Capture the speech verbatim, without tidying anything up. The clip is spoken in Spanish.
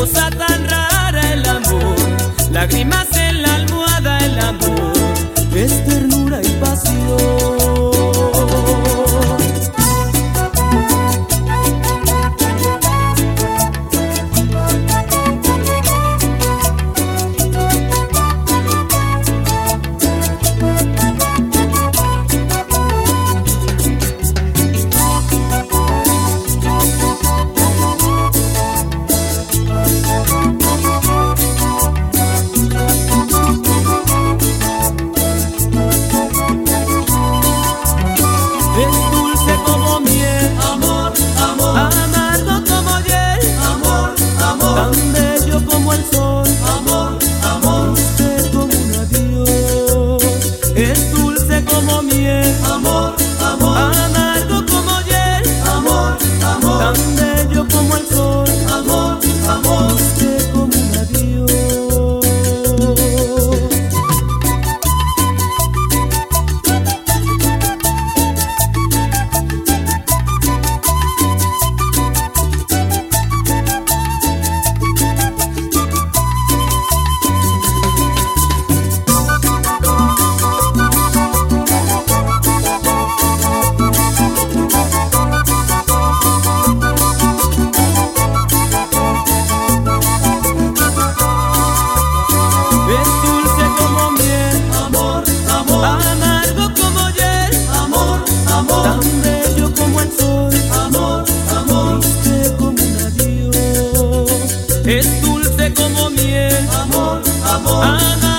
cosa tan rara el amor, lágrimas en la almohada, el amor es ternura y pasión. Amor, amor, amargo como hiel, amor, amor, tan bello como el sol, amor, amor, dulce como un adiós. Es dulce como miel, amor, amor, amor.